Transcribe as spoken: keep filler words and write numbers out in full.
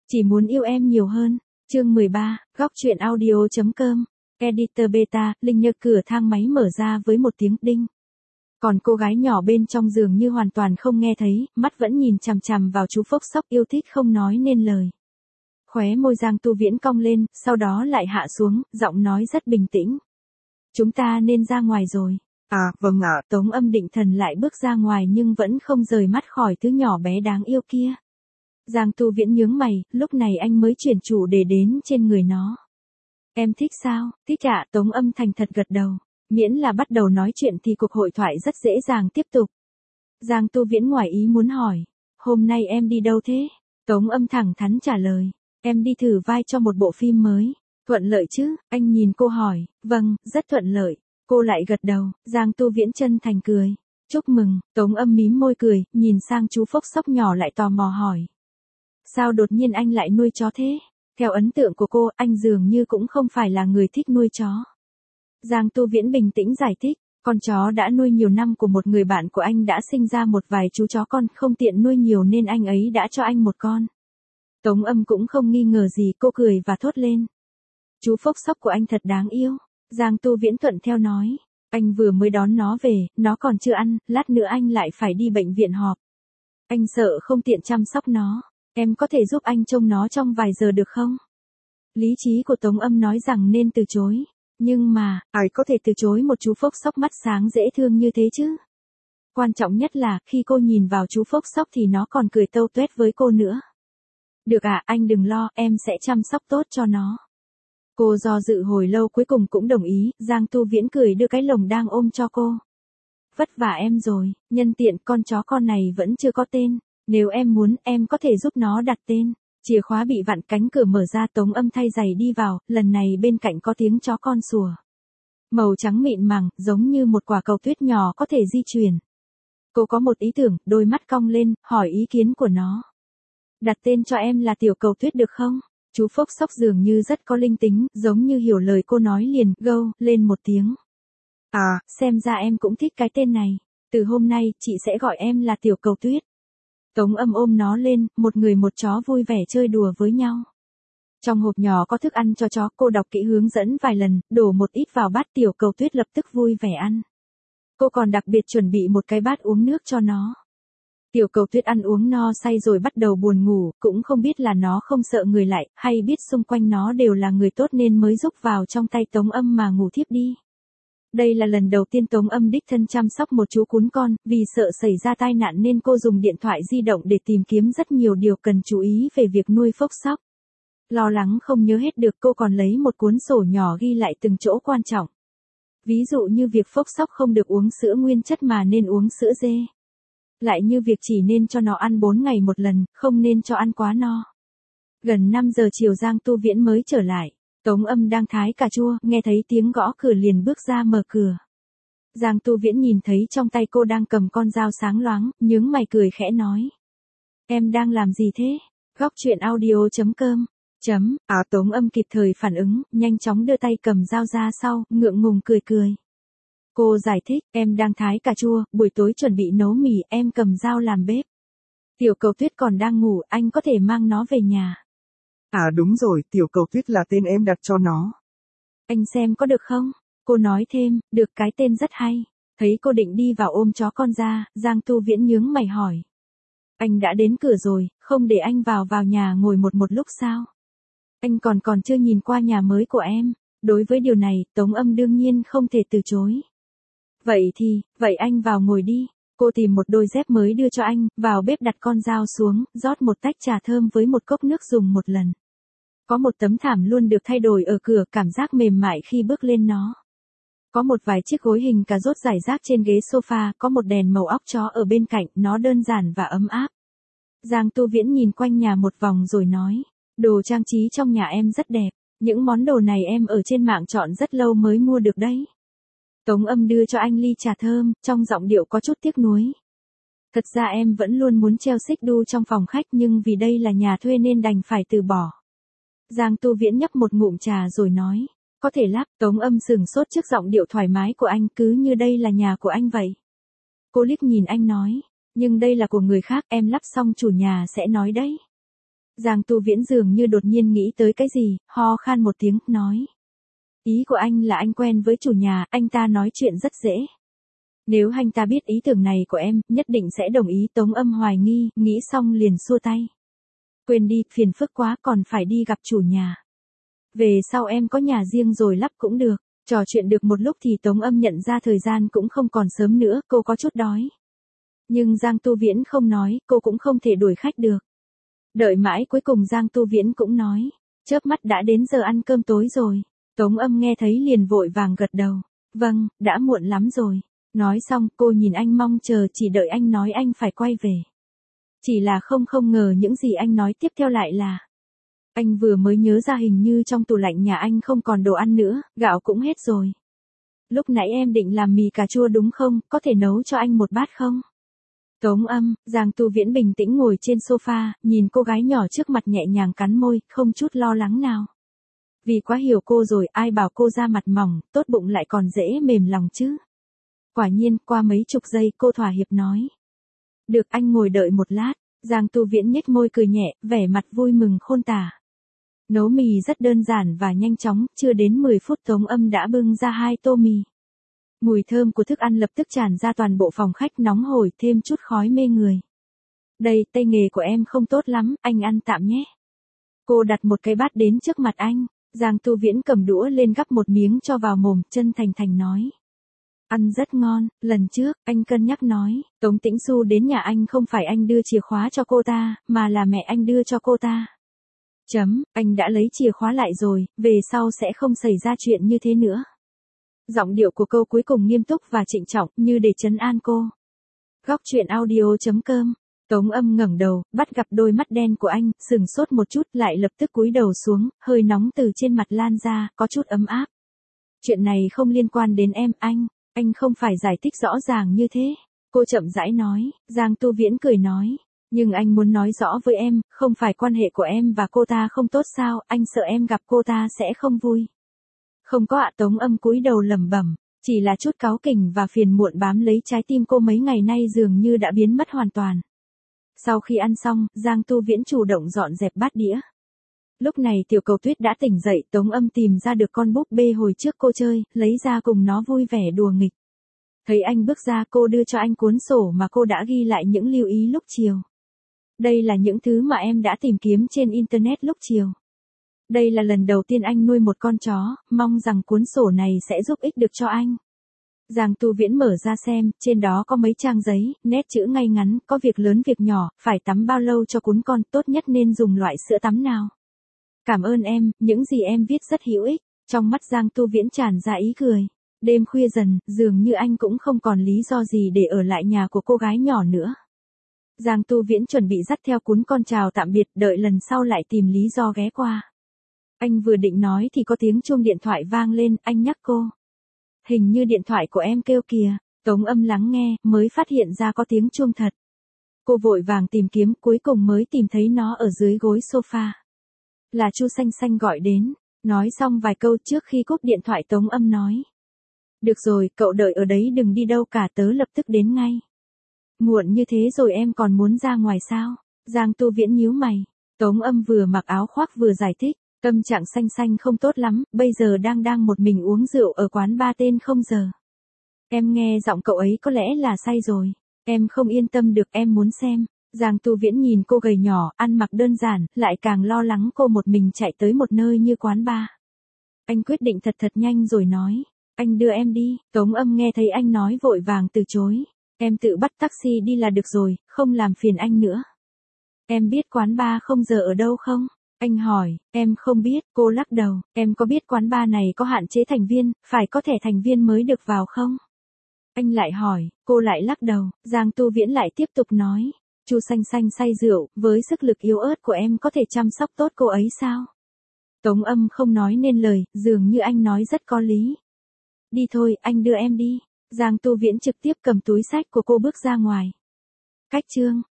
Chỉ muốn yêu em nhiều hơn. Chương mười ba, góc truyện audio.com. Editor Beta, Linh nhờ cửa thang máy mở ra với một tiếng đinh. Còn cô gái nhỏ bên trong giường như hoàn toàn không nghe thấy, mắt vẫn nhìn chằm chằm vào chú Phốc Sóc yêu thích không nói nên lời. Khóe môi Giang Tu Viễn cong lên, sau đó lại hạ xuống, giọng nói rất bình tĩnh. Chúng ta nên ra ngoài rồi. À, vâng ạ. Tống Âm định thần lại bước ra ngoài nhưng vẫn không rời mắt khỏi thứ nhỏ bé đáng yêu kia. Giang Tu Viễn nhướng mày, lúc này anh mới chuyển chủ đề đến trên người nó. Em thích sao? Thích ạ. Tống Âm thành thật gật đầu. Miễn là bắt đầu nói chuyện thì cuộc hội thoại rất dễ dàng tiếp tục. Giang Tu Viễn ngoài ý muốn hỏi. Hôm nay em đi đâu thế? Tống Âm thẳng thắn trả lời. Em đi thử vai cho một bộ phim mới. Thuận lợi chứ? Anh nhìn cô hỏi. Vâng, rất thuận lợi. Cô lại gật đầu. Giang Tu Viễn chân thành cười. Chúc mừng. Tống Âm mím môi cười, nhìn sang chú Phốc Sóc nhỏ lại tò mò hỏi. Sao đột nhiên anh lại nuôi chó thế? Theo ấn tượng của cô, anh dường như cũng không phải là người thích nuôi chó. Giang Tu Viễn bình tĩnh giải thích, con chó đã nuôi nhiều năm của một người bạn của anh đã sinh ra một vài chú chó con, không tiện nuôi nhiều nên anh ấy đã cho anh một con. Tống Âm cũng không nghi ngờ gì, cô cười và thốt lên. Chú Phốc Sóc của anh thật đáng yêu. Giang Tu Viễn thuận theo nói, anh vừa mới đón nó về, nó còn chưa ăn, lát nữa anh lại phải đi bệnh viện họp. Anh sợ không tiện chăm sóc nó. Em có thể giúp anh trông nó trong vài giờ được không? Lý trí của Tống Âm nói rằng nên từ chối. Nhưng mà, ai có thể từ chối một chú Phốc Sóc mắt sáng dễ thương như thế chứ? Quan trọng nhất là, khi cô nhìn vào chú Phốc Sóc thì nó còn cười tâu tuét với cô nữa. Được ạ, anh đừng lo, em sẽ chăm sóc tốt cho nó. Cô do dự hồi lâu cuối cùng cũng đồng ý, Giang Tu Viễn cười đưa cái lồng đang ôm cho cô. Vất vả em rồi, nhân tiện con chó con này vẫn chưa có tên. Nếu em muốn, em có thể giúp nó đặt tên. Chìa khóa bị vặn, cánh cửa mở ra, Tống Âm thay giày đi vào, lần này bên cạnh có tiếng chó con sủa. Màu trắng mịn màng, giống như một quả cầu tuyết nhỏ có thể di chuyển. Cô có một ý tưởng, đôi mắt cong lên, hỏi ý kiến của nó. Đặt tên cho em là Tiểu Cầu Tuyết được không? Chú Phốc Sóc dường như rất có linh tính, giống như hiểu lời cô nói liền, gâu, lên một tiếng. À, xem ra em cũng thích cái tên này. Từ hôm nay, chị sẽ gọi em là Tiểu Cầu Tuyết. Tống Âm ôm nó lên, một người một chó vui vẻ chơi đùa với nhau. Trong hộp nhỏ có thức ăn cho chó, cô đọc kỹ hướng dẫn vài lần, đổ một ít vào bát, Tiểu Cầu Tuyết lập tức vui vẻ ăn. Cô còn đặc biệt chuẩn bị một cái bát uống nước cho nó. Tiểu Cầu Tuyết ăn uống no say rồi bắt đầu buồn ngủ, cũng không biết là nó không sợ người lại, hay biết xung quanh nó đều là người tốt nên mới rúc vào trong tay Tống Âm mà ngủ thiếp đi. Đây là lần đầu tiên Tống Âm đích thân chăm sóc một chú cún con, vì sợ xảy ra tai nạn nên cô dùng điện thoại di động để tìm kiếm rất nhiều điều cần chú ý về việc nuôi Phốc Sóc. Lo lắng không nhớ hết được, cô còn lấy một cuốn sổ nhỏ ghi lại từng chỗ quan trọng. Ví dụ như việc Phốc Sóc không được uống sữa nguyên chất mà nên uống sữa dê. Lại như việc chỉ nên cho nó ăn bốn ngày một lần, không nên cho ăn quá no. Gần năm giờ chiều Giang Tu Viễn mới trở lại. Tống Âm đang thái cà chua, nghe thấy tiếng gõ cửa liền bước ra mở cửa. Giang Tu Viễn nhìn thấy trong tay cô đang cầm con dao sáng loáng, nhướng mày cười khẽ nói. Em đang làm gì thế? Góc truyện audio.com. Chấm, à Tống Âm kịp thời phản ứng, nhanh chóng đưa tay cầm dao ra sau, ngượng ngùng cười cười. Cô giải thích, em đang thái cà chua, buổi tối chuẩn bị nấu mì, em cầm dao làm bếp. Tiểu Cầu Tuyết còn đang ngủ, anh có thể mang nó về nhà. À đúng rồi, Tiểu Cầu Tuyết là tên em đặt cho nó. Anh xem có được không? Cô nói thêm, được, cái tên rất hay. Thấy cô định đi vào ôm chó con ra, Giang Tu Viễn nhướng mày hỏi. Anh đã đến cửa rồi, không để anh vào vào nhà ngồi một một lúc sao? Anh còn còn chưa nhìn qua nhà mới của em. Đối với điều này, Tống Âm đương nhiên không thể từ chối. Vậy thì, vậy anh vào ngồi đi. Cô tìm một đôi dép mới đưa cho anh, vào bếp đặt con dao xuống, rót một tách trà thơm với một cốc nước dùng một lần. Có một tấm thảm luôn được thay đổi ở cửa, cảm giác mềm mại khi bước lên nó. Có một vài chiếc gối hình cà rốt rải rác trên ghế sofa, có một đèn màu óc chó ở bên cạnh, nó đơn giản và ấm áp. Giang Tu Viễn nhìn quanh nhà một vòng rồi nói, đồ trang trí trong nhà em rất đẹp, những món đồ này em ở trên mạng chọn rất lâu mới mua được đấy. Tống Âm đưa cho anh ly trà thơm, trong giọng điệu có chút tiếc nuối. Thật ra em vẫn luôn muốn treo xích đu trong phòng khách nhưng vì đây là nhà thuê nên đành phải từ bỏ. Giang Tu Viễn nhấp một ngụm trà rồi nói, có thể lắp. Tống Âm sừng sốt trước giọng điệu thoải mái của anh, cứ như đây là nhà của anh vậy. Cô liếc nhìn anh nói, nhưng đây là của người khác, em lắp xong chủ nhà sẽ nói đấy. Giang Tu Viễn dường như đột nhiên nghĩ tới cái gì, ho khan một tiếng, nói. Ý của anh là anh quen với chủ nhà, anh ta nói chuyện rất dễ. Nếu anh ta biết ý tưởng này của em, nhất định sẽ đồng ý. Tống Âm hoài nghi, nghĩ xong liền xua tay. Quên đi, phiền phức quá, còn phải đi gặp chủ nhà. Về sau em có nhà riêng rồi lắp cũng được. Trò chuyện được một lúc thì Tống Âm nhận ra thời gian cũng không còn sớm nữa, cô có chút đói. Nhưng Giang Tu Viễn không nói, cô cũng không thể đuổi khách được. Đợi mãi cuối cùng Giang Tu Viễn cũng nói. Chớp mắt đã đến giờ ăn cơm tối rồi. Tống Âm nghe thấy liền vội vàng gật đầu. Vâng, đã muộn lắm rồi. Nói xong cô nhìn anh mong chờ, chỉ đợi anh nói anh phải quay về. Chỉ là không không ngờ những gì anh nói tiếp theo lại là. Anh vừa mới nhớ ra hình như trong tủ lạnh nhà anh không còn đồ ăn nữa, gạo cũng hết rồi. Lúc nãy em định làm mì cà chua đúng không, có thể nấu cho anh một bát không? Tống Âm, Giang Tu Viễn bình tĩnh ngồi trên sofa, nhìn cô gái nhỏ trước mặt nhẹ nhàng cắn môi, không chút lo lắng nào. Vì quá hiểu cô rồi, ai bảo cô da mặt mỏng, tốt bụng lại còn dễ mềm lòng chứ. Quả nhiên, qua mấy chục giây cô thỏa hiệp nói. Được, anh ngồi đợi một lát. Giang Tu Viễn nhếch môi cười nhẹ, vẻ mặt vui mừng khôn tả. Nấu mì rất đơn giản và nhanh chóng, chưa đến mười phút Tống Âm đã bưng ra hai tô mì. Mùi thơm của thức ăn lập tức tràn ra toàn bộ phòng khách, nóng hổi, thêm chút khói mê người. Đây, tay nghề của em không tốt lắm, anh ăn tạm nhé. Cô đặt một cái bát đến trước mặt anh. Giang Tu Viễn cầm đũa lên gắp một miếng cho vào mồm, chân thành thành nói. Ăn rất ngon, lần trước, anh cân nhắc nói, Tống Tĩnh Xu đến nhà anh không phải anh đưa chìa khóa cho cô ta, mà là mẹ anh đưa cho cô ta. Chấm, anh đã lấy chìa khóa lại rồi, về sau sẽ không xảy ra chuyện như thế nữa. Giọng điệu của câu cuối cùng nghiêm túc và trịnh trọng, như để trấn an cô. Góc truyện audio chấm com. Tống Âm ngẩng đầu, bắt gặp đôi mắt đen của anh, sừng sốt một chút, lại lập tức cúi đầu xuống, hơi nóng từ trên mặt lan ra, có chút ấm áp. Chuyện này không liên quan đến em, anh. Anh không phải giải thích rõ ràng như thế. Cô chậm rãi nói. Giang Tu Viễn cười nói. Nhưng anh muốn nói rõ với em, không phải quan hệ của em và cô ta không tốt sao, anh sợ em gặp cô ta sẽ không vui. Không có ạ. Tống Âm cúi đầu lẩm bẩm, chỉ là chút cáu kỉnh và phiền muộn bám lấy trái tim cô mấy ngày nay dường như đã biến mất hoàn toàn. Sau khi ăn xong, Giang Tu Viễn chủ động dọn dẹp bát đĩa. Lúc này Tiểu Cầu Tuyết đã tỉnh dậy, Tống Âm tìm ra được con búp bê hồi trước cô chơi, lấy ra cùng nó vui vẻ đùa nghịch. Thấy anh bước ra, cô đưa cho anh cuốn sổ mà cô đã ghi lại những lưu ý lúc chiều. Đây là những thứ mà em đã tìm kiếm trên Internet lúc chiều. Đây là lần đầu tiên anh nuôi một con chó, mong rằng cuốn sổ này sẽ giúp ích được cho anh. Giang Tu Viễn mở ra xem, trên đó có mấy trang giấy, nét chữ ngay ngắn, có việc lớn việc nhỏ, phải tắm bao lâu cho cún con, tốt nhất nên dùng loại sữa tắm nào. Cảm ơn em, những gì em viết rất hữu ích. Trong mắt Giang Tu Viễn tràn ra ý cười. Đêm khuya dần, dường như anh cũng không còn lý do gì để ở lại nhà của cô gái nhỏ nữa. Giang Tu Viễn chuẩn bị dắt theo cún con chào tạm biệt, đợi lần sau lại tìm lý do ghé qua. Anh vừa định nói thì có tiếng chuông điện thoại vang lên, anh nhắc cô. Hình như điện thoại của em kêu kìa. Tống Âm lắng nghe, mới phát hiện ra có tiếng chuông thật. Cô vội vàng tìm kiếm, cuối cùng mới tìm thấy nó ở dưới gối sofa. Là Chu Xanh Xanh gọi đến. Nói xong vài câu trước khi cúp điện thoại Tống Âm nói. Được rồi, cậu đợi ở đấy đừng đi đâu cả, tớ lập tức đến ngay. Muộn như thế rồi em còn muốn ra ngoài sao? Giang Tu Viễn nhíu mày. Tống Âm vừa mặc áo khoác vừa giải thích. Tâm trạng Xanh Xanh không tốt lắm, bây giờ đang đang một mình uống rượu ở quán ba tên không giờ. Em nghe giọng cậu ấy có lẽ là say rồi. Em không yên tâm được, em muốn xem. Giang Tu Viễn nhìn cô gầy nhỏ, ăn mặc đơn giản, lại càng lo lắng cô một mình chạy tới một nơi như quán bar. Anh quyết định thật thật nhanh rồi nói. Anh đưa em đi. Tống Âm nghe thấy anh nói vội vàng từ chối. Em tự bắt taxi đi là được rồi, không làm phiền anh nữa. Em biết quán bar không giờ ở đâu không? Anh hỏi. Em không biết. Cô lắc đầu. Em có biết quán bar này có hạn chế thành viên, phải có thẻ thành viên mới được vào không? Anh lại hỏi. Cô lại lắc đầu. Giang Tu Viễn lại tiếp tục nói. Chu Xanh Xanh say rượu, với sức lực yếu ớt của em có thể chăm sóc tốt cô ấy sao? Tống Âm không nói nên lời, dường như anh nói rất có lý. Đi thôi, anh đưa em đi. Giang Tu Viễn trực tiếp cầm túi xách của cô bước ra ngoài. Cách chương